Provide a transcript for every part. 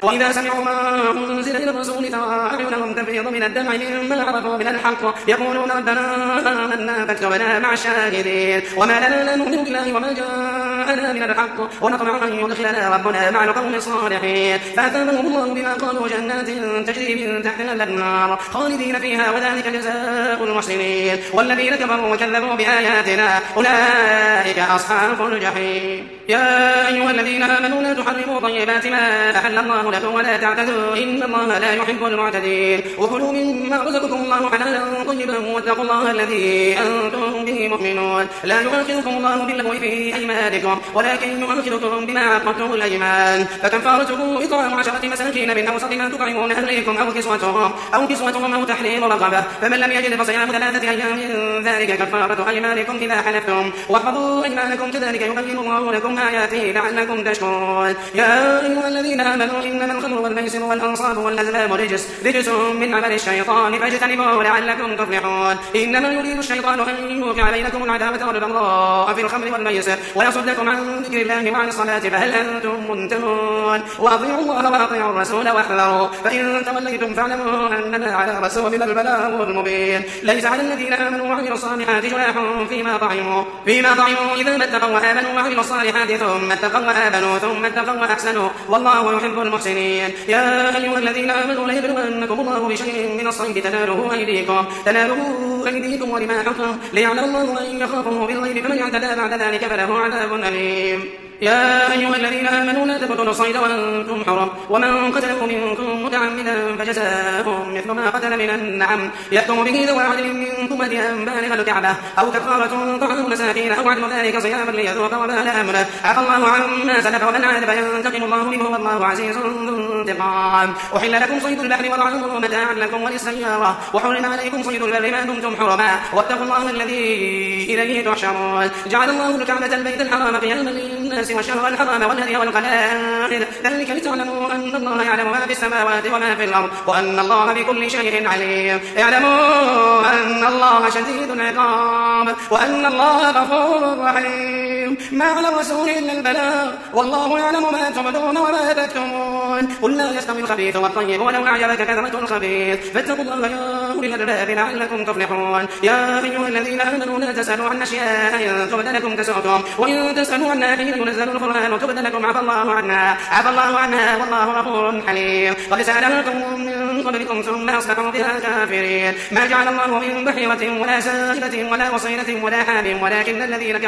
وإذا سمعوا ما أنزل إلى الرسول ترى أعينهم تفيض من الدمع مما عرفوا من الحق يقولون ربنا آمنا فاكتبنا مع الشاهدين وما لنا لا نؤمن بالله وما جاءنا من الحق ونطمع أن يدخلنا ربنا مع القوم الصالحين فأثابهم الله بما قالوا جنات تجري من تحتها الأنهار خالدين فيها وذلك جزاء المحسنين والذين كفروا وكذبوا بآياتنا أولئك أصحاب الجحيم. يا أيها الذين آمنوا لا تحرموا طيبات ما أحل الله لكم ولا تعتدوا إن الله لا يحب المعتدين وكلوا مما رزقكم الله حلالا طيبا واتقوا الله الذي أنتم به مؤمنون لا يؤاخذكم الله باللغو في أيمانكم ولكن يؤاخذكم بما عقدتم الأيمان فكفارته إطعام 10 مساكين من أوسط ما تطعمون أهليكم أو كسوتهم أو تحرير رقبة فمن لم يجد فصيام 3 أيام ذلك كفارة أيمانكم إذا حلفتم واحفظوا أيمانكم كذلك يبين الله لكم آياته لعلكم تشكرون. يا أيها الذين آمنوا إنما الخمر والميسر والأنصاب والأزلام رجس من عمل الشيطان فاجتنبوه لعلكم تفلحون. إنما يريد الشيطان أن يوقع بينكم العداوة والبغضاء في الخمر والميسر ويصدكم عن ذكر الله وعن الصلاة فهل أنتم منتهون وأطيعوا الله وأطيعوا الرسول واحذروا فإن توليتم فاعلموا أنما على رسولنا البلاغ المبين. ليس على الذين آمنوا وعملوا الصالحات جناح فيما طعموا إذا ما اتقوا وآمنوا وعملوا الصالحات ثم اتقوا وآمنوا وأحسنوا والله يحب المحسنين. يا أيها الذين آمنوا ليبلونكم الله بشيء من الصيد تناله أيديكم ورماحكم ليعلم الله من يخافه بالغيب فمن اعتدى بعد ذلك فله عذاب أليم. يا أيها الذين آمنوا لا تقتلوا الصيد وأنتم حرم ومن قتله منكم متعمدا فجزاء مثل ما قتل من النعم يحكم به ذو عدل منكم هديا بالغ الكعبة أو كفارة طعام مساكين أو عدل ذلك صياما ليذوق وبال أمره عفى الله عما سلف ومن عاد فينتقم الله منه والله عزيز ذو انتقام. أحل لكم صيد البحر وطعامه متاعا لكم وللسيارة وحرم عليكم صيد البر ما دمتم حرما واتقوا الله الذي إليه تحشرون. جعل الله الكعبة البيت الحرام قياما للناس والشهر الحرام والهدي والقلائد ذلك لتعلموا أن الله يعلم ما في السماوات وما في الأرض وأن الله بكل شيء عليم. اعلموا أن الله شديد العقاب وأن الله غفور رحيم. ما على الرسول إلا البلاغ والله يعلم ما تبدون وما تكتمون. قل لا يستوي الخبيث والطيب ولو أعجبك كثرة الخبيث فاتقوا الله يا أولي الألباب لعلكم تفلحون. يا أيها الذين آمنوا لا تسألوا عن أشياء إن تبد لكم تسؤكم وإن تسألوا عنها حين ينزل القرآن تبد لكم عفى الله عنها والله غفور حليم. قد سألكم من قبلكم ثم أصبحوا بها كافرين. ما جعل الله من بحيرة ولا سائلة ولا وصيلة ولا حام ولكن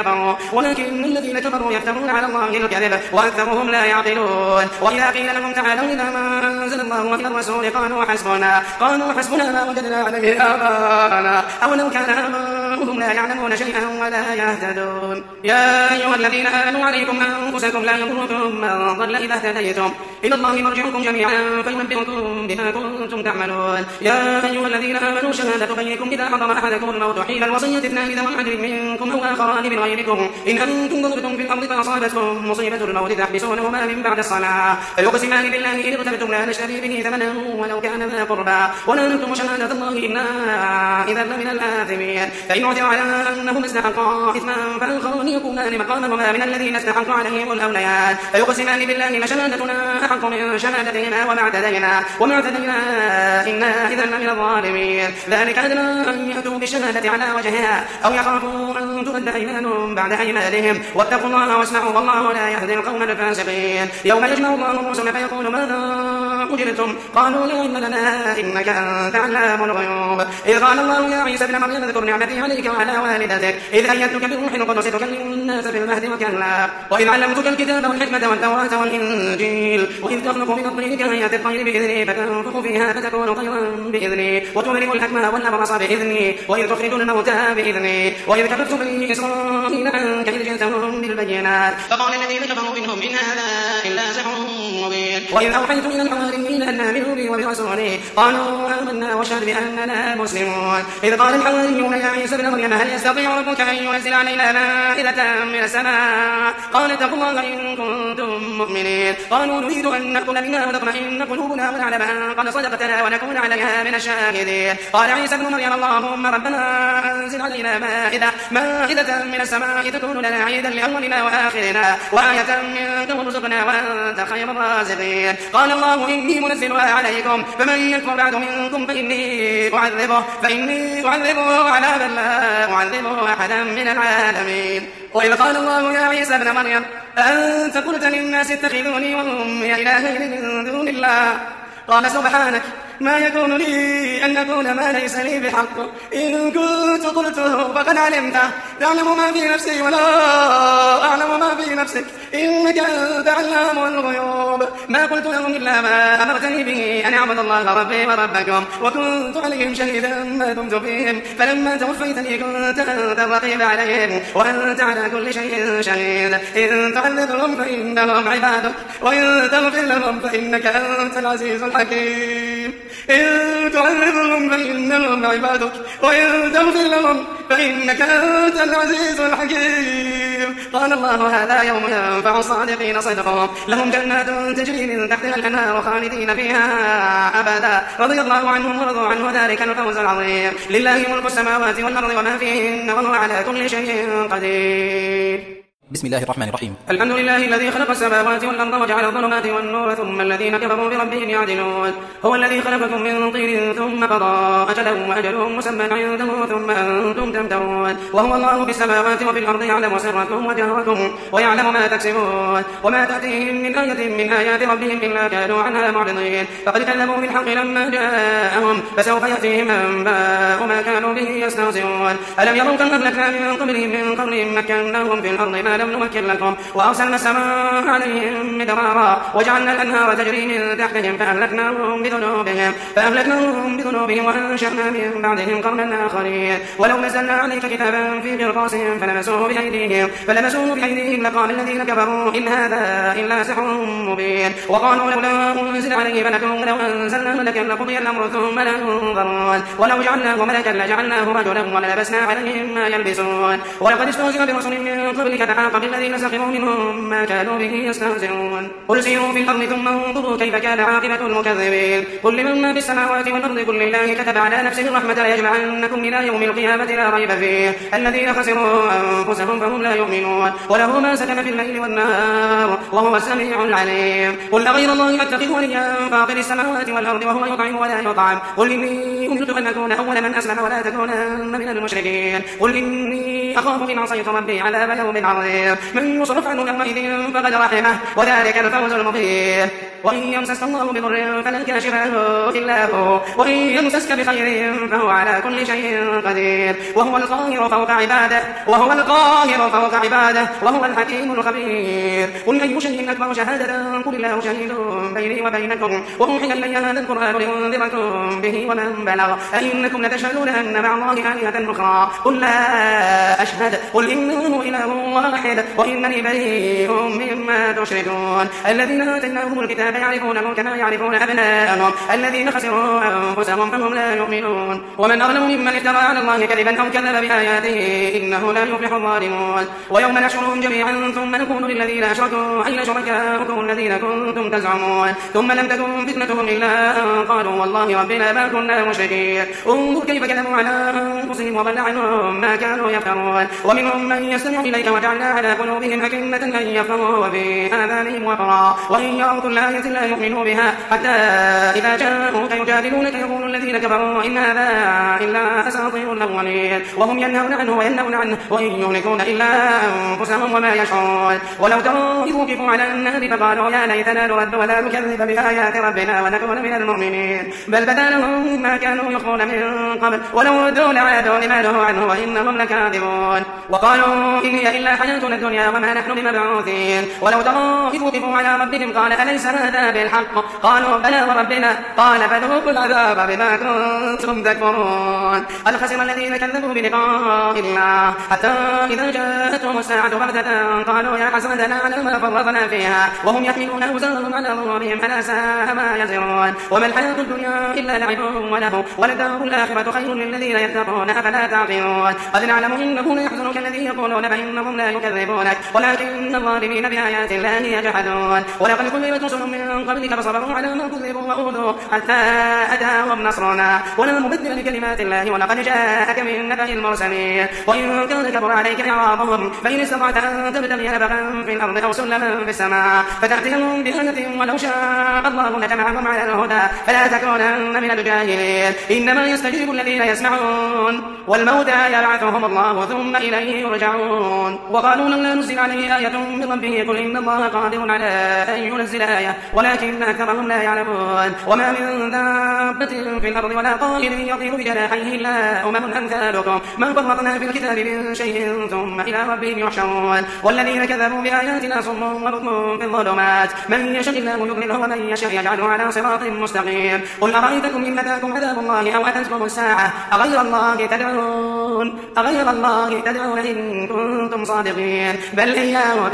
الذين كفروا يفترون على الله الكذب وأكثرهم لا يعقلون. وإذا قيل لهم تعالوا إلى ما أنزل الله وإلى الرسول قالوا حسبنا ما وجدنا عليه آباءنا أولو كان آباؤهم لا يعلمون شيئا ولا يهتدون. يا أيها الذين آمنوا عليكم أنفسكم لا يضركم من ضل إذا اهتديتم إلى الله مرجعكم جميعا فينبئكم بما كنتم تعملون. يا أيها الذين آمنوا شهادة بينكم إذا حضر أحدكم الموت حين الوصية 2 ذوي عدل منكم أو آخران من غيركم إن أنتم ضربتم في الأرض فأصابتكم مصيبة الموت تحبسونهما من بعد الصلاة فيقسمان بالله إن ارتبتم لا نشتري به ثمنا ولو كان ذا قربى ولا نكتم شهادة الله إنا إذا لمن الآثمين. فإن عثر على أنهما استحقا إثما فآخران يكونان مقامهما من الذين استحقوا عليهم الأوليان فيقسمان بالله لشهادتنا أحق من شهادتهما وما اعتدينا إنا إذا لمن الظالمين. ذلك أدنى أن يأتوا بالشهادة على وجهها أو يخافوا أن ترد أيمان بعد أيمانهم واتقوا الله واسمعوا والله لا يهدي القوم الفاسقين. يوم يجمع الله الرسل فيقول ماذا أجرتم قالوا لا علم لنا إنك أنت علام الغيوب. إذ قال الله يا عيسى ابن مريم اذكر نعمتي عليك وعلى والدتك إذ أيدتك بالروح القدس تكلم الناس في المهد وكهلا وإذ علمتك الكتاب والحكمة والتوراة والإنجيل وإذ تخلق من الطين كهيئة الطير بإذني فتنفخ فيها فتكون طيرا بإذني وتبرئ الحكمة والأبرص بإذني وإذ تخرج الموتى بإذني وإذ كفرت بني إسرائيل عنك إذ جئتهم بالبينات فقال الذين كفروا منهم إن هذا إلا سحر مبين. وإذ أوحيت إلى الحواريين أن آمنوا بي وبرسولي قالوا آمنا واشهد بأننا مسلمون. إذ قال الحواريون يا عيسى ابن مريم هل يستطيع ربك أن ينزل علينا مائدة من السماء قال اتقوا الله إن كنتم مؤمنين. قالوا نريد أن نأكل منها وتطمئن قلوبنا ونعلم أن قد صدقتنا ونكون عليها من الشاهدين. قال عيسى ابن مريم اللهم ربنا أنزل علينا مائدة من السماء تكون لنا عيدا لأولنا وآخرنا وآية منك وارزقنا وأنت خير الرازقين. قال الله إني منزلها عليكم فمن يكفر بعد منكم فإني أعذبه عذابا لا أعذبه أحدا من العالمين. وإذ قال الله يا عيسى ابن مريم أنت قلت للناس اتخذوني وأمي إلهين من دون الله قال سبحانك ما يكون لي أن أقول ما ليس لي بحق إن كنت قلته فقد علمته تعلم ما في نفسي ولا أعلم ما في نفسك إنك أنت علام الغيوب. ما قلت لهم إلا ما أمرتني به أن أعبد الله ربي وربكم وكنت عليهم شهيدا ما دمت فيهم فلما توفيتني كنت أنت الرقيب عليهم وأنت على كل شيء شهيد. إن تعذبهم فإنهم عبادك وإن تغفر لهم فإنك أنت العزيز الحكيم. إن تعذبهم فإنهم عبادك وإن تغفر لهم فإنك أنت العزيز الحكيم. قال الله هذا يوم ينفع الصادقين صدقهم لهم جنات تجري من تحتها الأنهار خالدين فيها أبدا رضي الله عنهم ورضوا عنه ذلك الفوز العظيم. لله ملك السماوات والأرض وما فيهن وهو على كل شيء قدير. بسم الله الرحمن الرحيم. الحمد لله الذي خلق السماوات والأرض وجعل الظلمات والنور ثم الذين كفروا بربهم يعدلون. هو الذي خلقكم من طين ثم قضى أجلهم وأجلهم مسمى عنده ثم أنتم تمترون. وهو الله في السماوات وفي الأرض يعلم سركم وجهركم ويعلم ما تكسبون وما تأتيهم من آية من آيات ربهم إلا كانوا عنها معرضين. فقد كذبوا بالحق لما جاءهم فسوف يأتيهم أنباء ما كانوا به يستهزئون. ألم يروا كم أهلكنا من قبلهم من قرن مكناهم في الأرض ما لم نمكن لكم وأرسلنا السماء عليهم مدرارا وجعلنا الأنهار تجري من تحتهم فأهلكناهم بذنوبهم وأنشأنا من بعدهم قرنا آخرين. ولو نزلنا عليك كتابا في قرطاس فلمسوه بأيديهم لقال الذين كفروا إن هذا إلا سحر مبين. وقالوا لولا أنزل عليه ملك ولو أنزلنا ملكا لقضي الأمر ثم لا ينظرون ولو جعلناه ملكا لجعلناه رجلا وللبسنا عليهم ما يلبسون. ولقد استهزئ برسل من قبلك فحاق بالذين سخروا منهم ما كانوا به يستهزئون. قل سيروا في الأرض ثم انظروا كيف كان عاقبة المكذبين. قل لمن ما في السماوات والأرض قل لله كتب على نفسه الرحمة ليجمعنكم إلى يوم القيامة لا ريب فيه الذين خسروا أنفسهم فهم لا يؤمنون. وله ما سكن في الليل والنهار وهو السميع العليم. قل أغير الله أتخذ وليا فاطر السماوات والأرض وهو يطعم ولا يطعم. قل إني أمرت أن أكون أول من أسلم ولا تكونن من المشركين. قل إني أخاف إن عصيت ربي عذاب يوم عظيم. من يصرف عنه يومئذ فقد رحمه وذلك الفوز المبين. وإن يمسسك الله بضر فلا كاشف له إلا هو وإن يمسسك بخير فهو على كل شيء قدير. وهو القاهر فوق عباده وهو الحكيم الخبير. قل أي شيء أكبر شهادة قل الله شهيد بيني وبينكم وأوحي إلي هذا القرآن لأنذركم به ومن بلغ أئنكم لتشهدون أن مع الله آلهة أخرى قل لا أشهد قل إنه إله واحد وإنني بريء مما تشركون. الذين آتيناهم الكتاب يعرفونه كما يعرفون أبناءهم الذين خسروا أنفسهم فهم لا يؤمنون. ومن أظلم ممن افترى على الله كذبا أو كذب بآياته إنه لا يفلح الظالمون. ويوم نحشرهم جميعا ثم نقول للذين أشركوا أين شركاؤكم الذين كنتم تزعمون ثم لم تكن فتنتهم إلا أن قالوا والله ربنا ما كنا مشركين. انظر كيف كذبوا على أنفسهم وضل عنهم ما كانوا يفترون. ومنهم من يستمع إليك وجعلنا على قلوبهم أكنة أن يفقهوا وفي آذانهم وقرا وإن يروا كل آية لا يؤمنوا بها حتى إذا جاءوك يجادلونك يقول الذين كفروا إن هذا إلا أساطير الأولين وهم ينهون عنه وينهون عنه وإن يهلكون إلا أنفسهم وما يشعرون. ولو تروا إذ وقفوا على النار فقالوا يا ليتنا نرد ولا نكذب بآيات ربنا ونكون من المؤمنين بل بدا لهم ما كانوا يخفون من قبل ولو ردوا لعادوا لما نهوا عنه وإنهم لكاذبون. وقالوا إن هي إلا حياتنا الدنيا وما نحن بمبعوثين. ولو تروا إذ وقفوا على ربهم قال أليس هذا بالحق قالوا بلى وربنا قال فذوقوا العذاب بما كنتم تكفرون. قد خسر الذين كذبوا بلقاء الله حتى إذا جاءتهم الساعة بغتة قالوا يا حسرتنا على ما فرطنا فيها وهم يحملون أوزارهم على ظهورهم ألا ساء ما يزرون. وما الحياة الدنيا إلا لعب وله وللدار الآخرة خير للذين يتقون أفلا تعقلون. قد نعلم إنه ليحزنك الذي يقولون فإنهم لا يكذبونك ولكن الظالمين بآيات الله يجحدون. ولقد كذبت رسل من من قبلك فصبروا على ما كذبوا وأوذوا حتى أتاهم نصرنا ولا مبدل لكلمات الله ولقد جاءك من نبأ المرسلين وإن كان كبر عليك إعراضهم فإن استطعت أن تبتغي نفقا في الأرض أو سلما في السماء فتأتيهم بآية ولو شاء الله لجمعهم على الهدى فلا تكونن من الجاهلين إنما يستجيب الذين يسمعون والموتى يبعثهم الله ثم إليه يرجعون وقالوا لولا نزل عليه آية من ربه قل إن الله قادر على أن ينزل آية ولكن أكثرهم لا يعلمون وما من دابة في الأرض ولا طائر يطير بجناحيه إلا أمم أمثالكم ما فرطنا في الكتاب من شيء ثم إلى ربهم يحشرون والذين كذبوا بآياتنا صم وبكم في الظلمات من يشاء الله يضلله ومن يشاء يجعله على صراط مستقيم قل أرأيتكم إن أتاكم عذاب الله أو أتتكم الساعة أغير الله تدعون إن كنتم صادقين بل إياه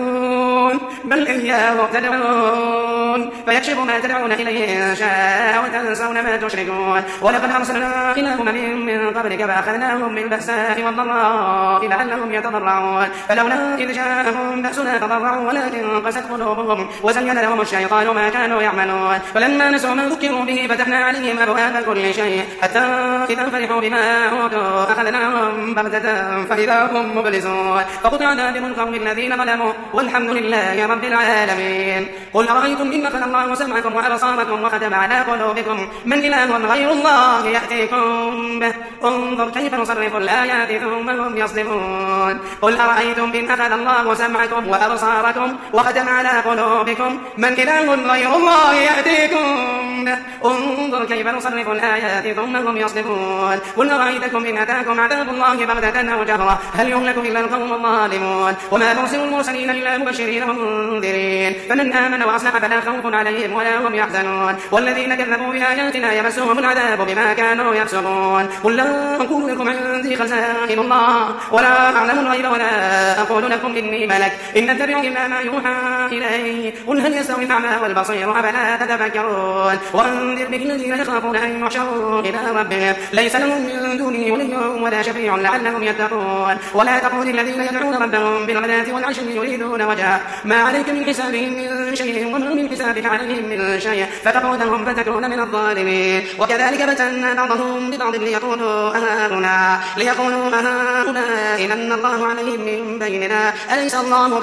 تدعون فيكشف ما تدعون إليه إن شاء وتنسون ما تشركون ولقد أرسلنا إلى أمم من قبلك فأخذناهم بالبأساء والضراء لعلهم يتضرعون فلولا إذ جاءهم بأسنا تضرعوا ولكن قست قلوبهم وزين لهم الشيطان ما كانوا يعملون فلما نسوا ما ذكروا به فتحنا عليهم أبواب كل شيء حتى إذا فرحوا بما أوتوا أخذناهم بغتة فإذا هم مبلسون فقطع دابر القوم الذين ظلموا والحمد لله رب العالمين قل أرأيتم إن أخذ الله سمعكم وأبصاركم وختم على قلوبكم من إله غير الله يأتيكم به انظر كيف نصرف الآيات ثم هم يصدفون قل أرأيتم إن أخذ الله سمعكم وأبصاركم وختم على قلوبكم من إله غير الله يأتيكم به انظر كيف نصرف الآيات ثم هم يصدفون قل أرأيتكم إن أتاكم عذاب الله بغتة أو جهرة هل يهلك إلا القوم الظالمون وما نرسل المرسلين إلا مبشرين ومنذرين فمن آمن وأصلح فلا خوف عليهم ولا هم يحزنون والذين كذبوا بآياتنا يمسهم العذاب بما كانوا يفسقون قل لا أقول لكم عندي خزائن الله ولا أعلم الغيب ولا أقول لكم إني ملك إن أتبع إلا ما يوحى إلي قل هل يستوي الأعمى والبصير أفلا تتفكرون وأنذر به الذين يخافون أن يحشروا إلى ربهم ليس لهم من دونه ولي ولا شفيع لعلهم يتقون ولا تقول الذين يدعون ربهم بالغداة والعشي يريدون وجهه ما عليك من حسابهم من شيء وما من حسابك عليهم من شيء فتقودهم فتكون من الظالمين وكذلك فتنا بعضهم ببعض ليقولوا أهؤلاء من الله عليهم من بيننا أليس الله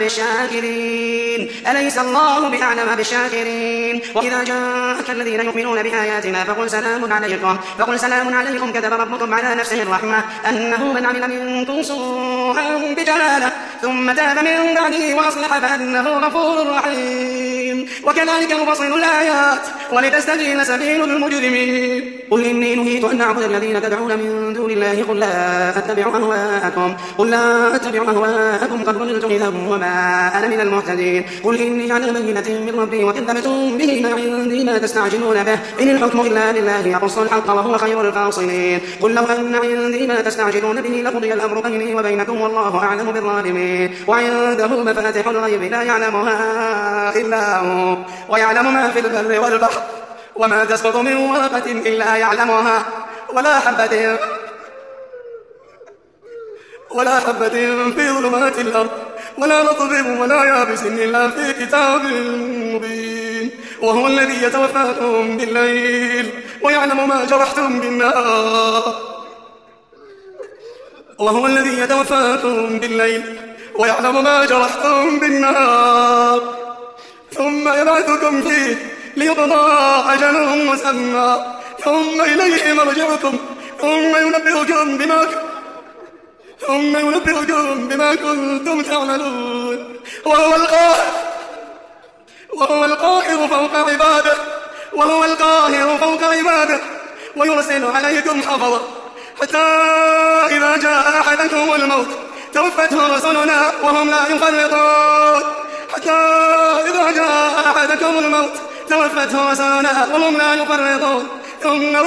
بأعلم بالشاكرين وإذا جاءك الذين يؤمنون بآياتنا فقل سلام عليكم كتب ربكم على نفسه الرحمة أنه من عمل منكم سوءا بجهالة ثم تاب من بعده وأصلح فأنه غفور رحيم وكذلك نفصل الآيات ولتستبين سبيل المجرمين قل إني نهيت أن أعبد الذين تدعون من دون الله قل لا أتبع أهواءكم قد ضللت إذا وما أنا من المهتدين قل إني على بينة من ربي وكذبتم به ما عندي ما تستعجلون به إن الحكم إلا لله يقص الحق وهو خير الفاصلين قل لو أن عندي ما تستعجلون به لقضي الأمر بيني وبينكم والله أعلم بالظالمين وعنده مفاتح الغيب لا يعلمها إلا هو ويعلم ما في البر والبحر وما تسقط من ورقة إلا يعلمها ولا حبة في ظلمات الأرض ولا رطب ولا يابس إلا في كتاب مبين وهو الذي يتوفاكم بالليل ويعلم ما جرحتم بالنهار ثم يبعثكم فيه ليقضى أجل مسمى ثم إليه مرجعكم ثم ينبئكم بما كنتم تعملون وهو القاهر فوق عباده ويرسل عليكم حفظا حتى إذا جاء أحدكم الموت توفته رسلنا وهم لا يفرطون ثم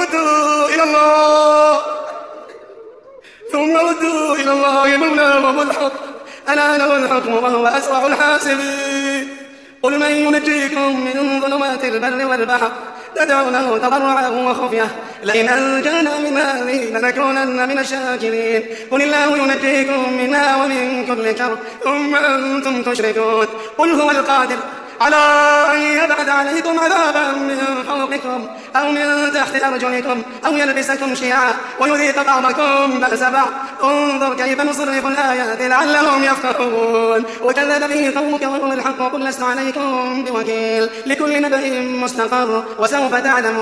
ردوا إلى الله مولاهم الحق ألا له الحكم وهو أسرع الحاسبين قل من ينجيكم من ظلمات البر والبحر تدعونه تضرعا وخفية لئن أنجانا من هذه لنكونن من الشاكرين قل الله ينجيكم منها ومن كل كرب ثم أنتم تشركون قل على أن يبعث عليكم عذابا من فوقكم أو من تحت أرجلكم أو يلبسكم شيعا ويذيق بعضكم بأس بعض انظر كيف نصرف الآيات لعلهم يفقهون وكذب به قومك وهو الحق وقل لست عليكم بوكيل لكل نبأ مستقر وسوف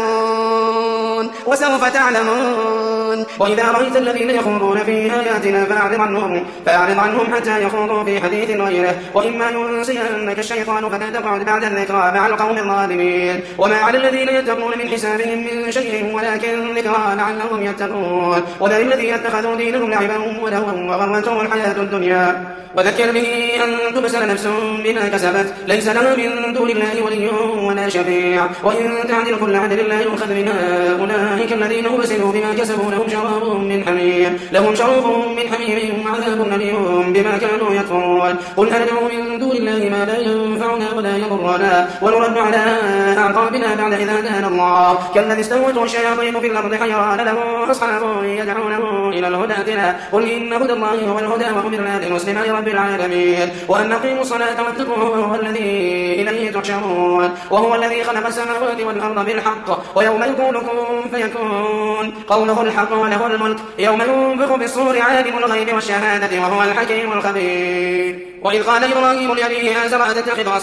تعلمون وإذا رأيت الذين يخوضون في آياتنا فأعرض عنهم حتى يخوضوا في حديث غيره وإما ينسينك الشيطان فلا تقعد بعد الذكرى مع القوم الظالمين وما على الذين يتقون من حسابهم من شيء ولكن ذكرى لعلهم يتقون وذل الذين اتخذوا دينهم لعبا ولهوا وغرتهم الحياة الدنيا وذكر به أن تبسل نفس بما كسبت ليس لها من دون الله ولي ولا شفيع وإن تعدل كل عدل لا يؤخذ منها أولئك الذين أبسلوا بما كسبوا لهم شراب من حميم وعذاب أليم بما كانوا يكفرون قل أندعو من دون الله ما لا ينفعنا ولا يضرنا ونرد على أعقابنا بعد إذ هدانا الله كالذي استهوته الشياطين في الأرض حيران له أصحاب يدعونه إلى الهدى ائتنا قل إن هدى الله هو الهدى وأمرنا لنسلم لرب العالمين وأن أقيموا الصلاة واتقوه وهو الذي إليه تحشرون وهو الذي خلق السماوات والأرض بالحق ويوم يقول كن فيكون قوله الحق وله الملك يوم ينفخ بالصور عالم الغيب والشهادة وهو الحكيم الخبير وإذ قال إبراهيم لأبيه آزر أتتخذ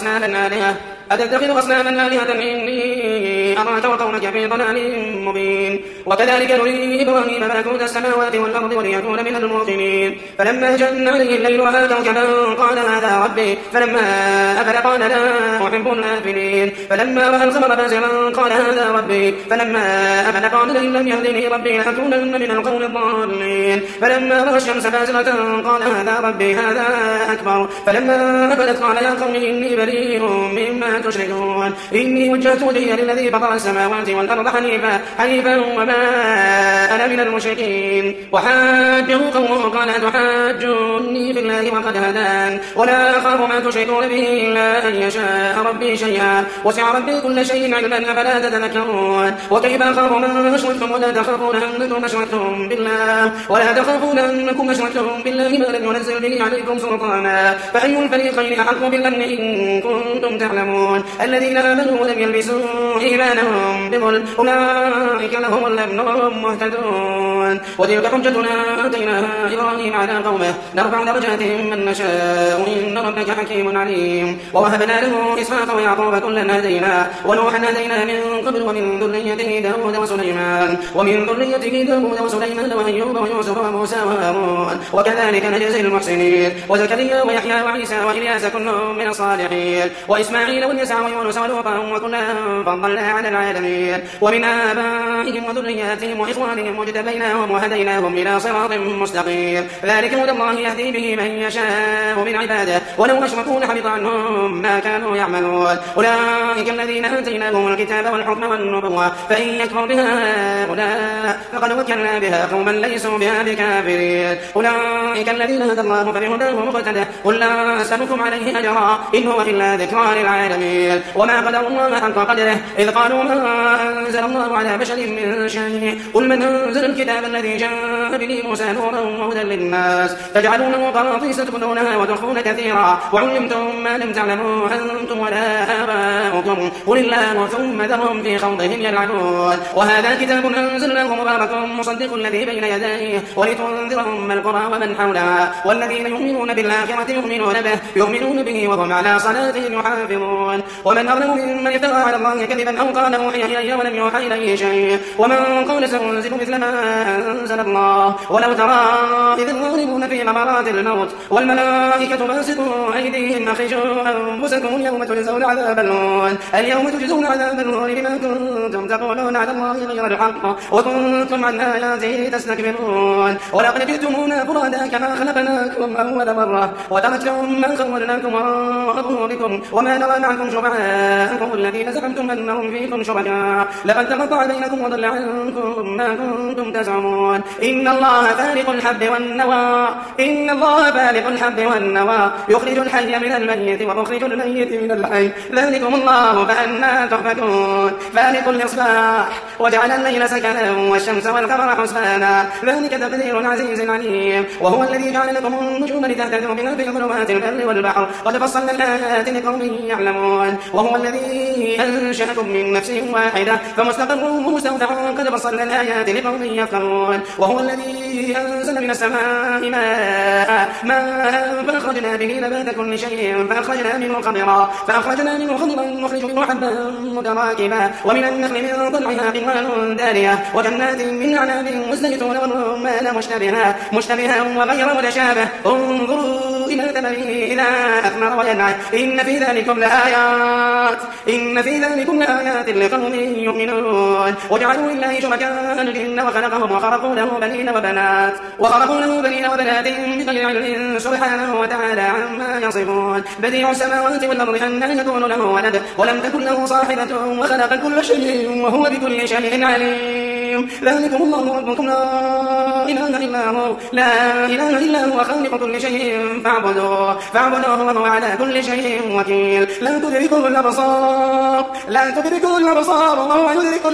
أصناما آلهة إني أراك وقومك في ضلال مبين وكذلك نري إبراهيم ملكوت السماوات والأرض وليكون من الموقنين فلما جن عليه الليل رأى كوكبا قال هذا ربي فلما أفل قال لا أحب الآفلين فلما رأى القمر بازغا قال هذا ربي فلما أفل قال لئن لم يهدني ربي لأكونن من القوم الضالين فلما رأى الشمس بازغة قال هذا ربي هذا أكبر فلما أفلت قال يا قوم إني بريء مما تشركون إني وجهت وجهي للذي فطر السماوات والأرض حنيفا وما أنا من المشركين وحاجه قومه قال أتحاجوني في الله وقد هدان ولا أخاف ما تشركون به إلا أن يشاء ربي شيئا وسع ربي كل شيء علما أفلا تتذكرون وكيف أخاف من أشركتم ولا تخافون أنكم أشركتم بالله ما لم ينزل به عليكم سلطانا فأي الفريقين أحق بالأمن إن كنتم تعلمون الذين آمنوا ولم يلبسوا إيمانهم بظلم أولئك لهم الأمن وهم مهتدون وتلك حجتنا آتيناها إبراهيم على قومه نرفع درجات من نشاء إن ربك حكيم عليم ووهبنا له إسحاق ويعقوب كلا هدينا ونوحا هدينا من قبل ومن ذريته داود وسليمان وأيوب ويوسف وموسى وهارون وكذلك نجزي المحسنين وزكريا ويحيى وعيسى وإلياس كل من الصالحين وإسماعيل واليسع ويونس ولوطا وكلا فضلنا على العالمين ومن آبائهم وذرياتهم وإخوانهم واجتبيناهم وهديناهم إلى صراط مستقيم ذلك هدى الله يهدي به من يشاء من عباده ولو أشركوا لحبط عنهم ما كانوا يعملون أولئك الذين آتيناهم الكتاب والحكم والنبوة فإن يكفر بها هؤلاء فقد وكلنا بها قوما ليسوا بها بكافرين أولئك الذين هدى الله فبهداه مقتدى قل لا أسألكم عليه أجرا إن هو إلا ذكرى للعالمين وما قدروا الله حق قدره إذ قالوا ما أنزل الله على بشر من شيء قل من أنزل الكتاب الذي جاء به موسى نورا وهدى للناس تجعلونه قراطيس تبدونها وتخفون كثيرا وعلمتم ما لم تعلموا أنتم ولا آباؤكم قل الله ثم ذرهم في خوضهم يلعبون وهذا كتاب أنزلناه مبارك مصدق الذي بين يديه ولتنذر أم القرى ومن حولها والذين يؤمنون بالآخرة يؤمنون به وهم على صلاتهم يحافظون ومن أظلم ممن افترى على الله كذبا أو قال أوحي إلي ولم يوحى إليه شيء ومن قال سأنزل مثل ما أنزل الله ولو ترى إذ الظالمون في غمرات الموت والملائكة باسطوا أيديهم أخرجوا أنفسكم اليوم تجزون عذاب الهون بما كنتم تقولون على الله غير الحق وكنتم عن آياته تستكبرون ولقد جئتمونا فرادا كما خلقناكم أول مرة وتركتم ما خولناكم وراء ظهوركم وما نرى معكم شفعاءكم الذين زعمتم أنهم فيكم دونكم شركاء لقد تقطع بينكم وضل عنكم ما كنتم تزعمون إن الله فالق الحب والنوى يخرج الحي من الميت ومخرج الميت من الحي ذلكم الله فأنى تؤفكون فالق الإصباح وجعل الليل سكنا والشمس والقمر حسبانا ذلك تقدير العزيز العليم وهو الذي جعل لكم النجوم لتهتدوا بها في ظلمات البر والبحر قد فصلنا الآيات لقوم يعلمون وهو الذي أنشأكم من نفس واحدة فمستقر ومستودع قد فصلنا الآيات لقوم يفقهون وهو الذي أنزل من السماء ماء فأخرجنا به نبات كل شيء فأخرجنا منه خضرا نخرج منه حبا متراكبا ومن النخل من طلعها قنوان دانية وجنات من أعناب والزيتون والرمان مشتبها وغير متشابه انظروا إلى ثمره إذا أثمر وينعى إن في ذلكم لآيات لقوم يؤمنون وجعلوا لله شركاء الجن وخلقهم وخرقوا له بنين وبنات بغير علم سبحانه وتعالى عما يصفون بديع السماوات والأرض أنى يكون له ولد ولم تكن له صاحبة وخلق كل شيء وهو بكل شيء عليم ذلكم الله ربكم لا إله إلا هو خالق كل شيء فاعبدوه وهو على كل شيء وكيل لا تدركه الأبصار وهو يدرك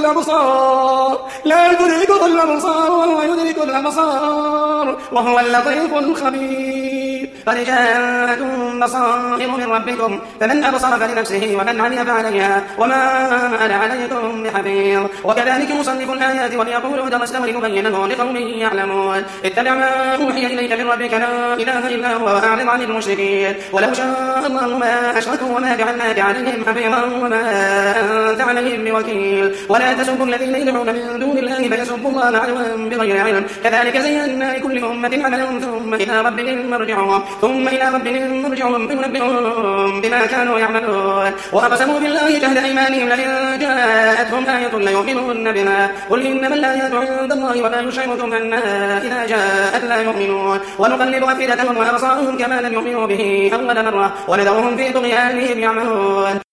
الأبصار وهو اللطيف الخبير قد جاءكم بصائر من ربكم فمن أبصر فلنفسه ومن عمي فعليها وما أنا عليكم بحفيظ وكذلك نصنف الآيات وليقولوا درسنا ولنبينه لقوم يعلمون اتبع ما أوحي إليك من ربك لا إله إلا هو وأعرض عن المشركين ولو شاء الله ما أشركوا وما جعلناك عليهم حفيظا وما أنت عليهم بوكيل ولا تسبوا الذين يدعون من دون الله فيسبوا الله عدوا بغير علم كذلك زينا لكل أمة عملهم ثم إلى ربهم مرجعهم فينبئهم بما كانوا يعملون وأقسموا بالله جهد أيمانهم لئن جاءتهم آية ليؤمنون بها قل إنما الآيات عند الله ولا يشعركم أنها إذا جاءت لا يؤمنون ونقلب أفئدتهم وأبصارهم كما لم يؤمنوا به أول مرة ونذرهم في طغيانهم يعمهون